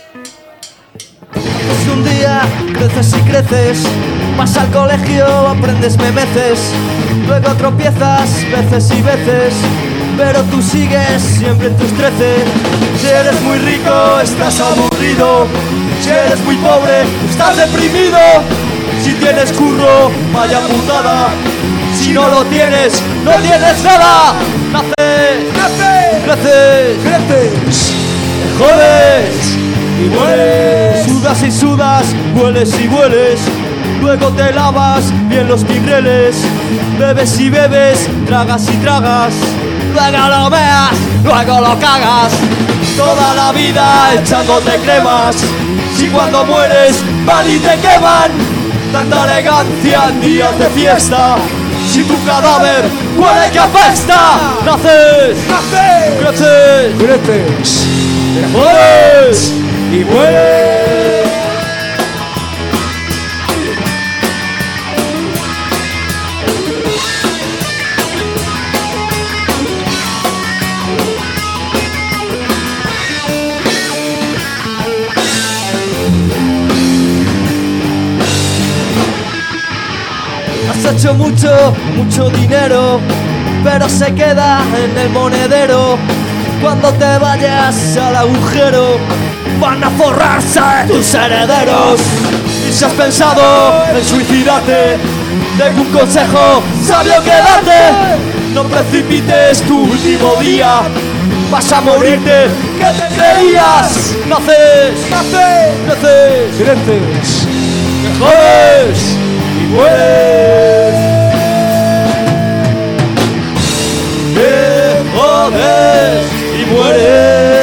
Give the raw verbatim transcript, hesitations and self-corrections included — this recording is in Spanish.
Pues un día creces y creces, vas al colegio, aprendes memeces, luego tropiezas veces y veces, pero tú sigues siempre en tus trece. Si eres muy rico, estás aburrido. Si eres muy pobre, estás deprimido. Si tienes curro, vaya putada. Si no lo tienes, no tienes nada. Naces, creces, creces, creces, te jodes y mueres. Sudas y sudas, hueles y hueles. Luego te lavas bien los migreles. Bebes y bebes, tragas y tragas. Luego lo veas, luego lo cagas. Toda la vida echándote cremas. Si cuando mueres van y te queman. Tanta elegancia en días de fiesta. Si tu cadáver huele que apesta. Naces, naces, creces, creces, te jodes y mueres. Has hecho mucho, mucho dinero, pero se queda en el monedero. Cuando te vayas al agujero, van a forrarse tus herederos. Y si has pensado en suicidarte, tengo un consejo sabio que darte. No precipites tu último día, vas a morirte, ¿qué te creías? Naces, naces, creces, creces, te jodes y mueres. Te jodes y mueres.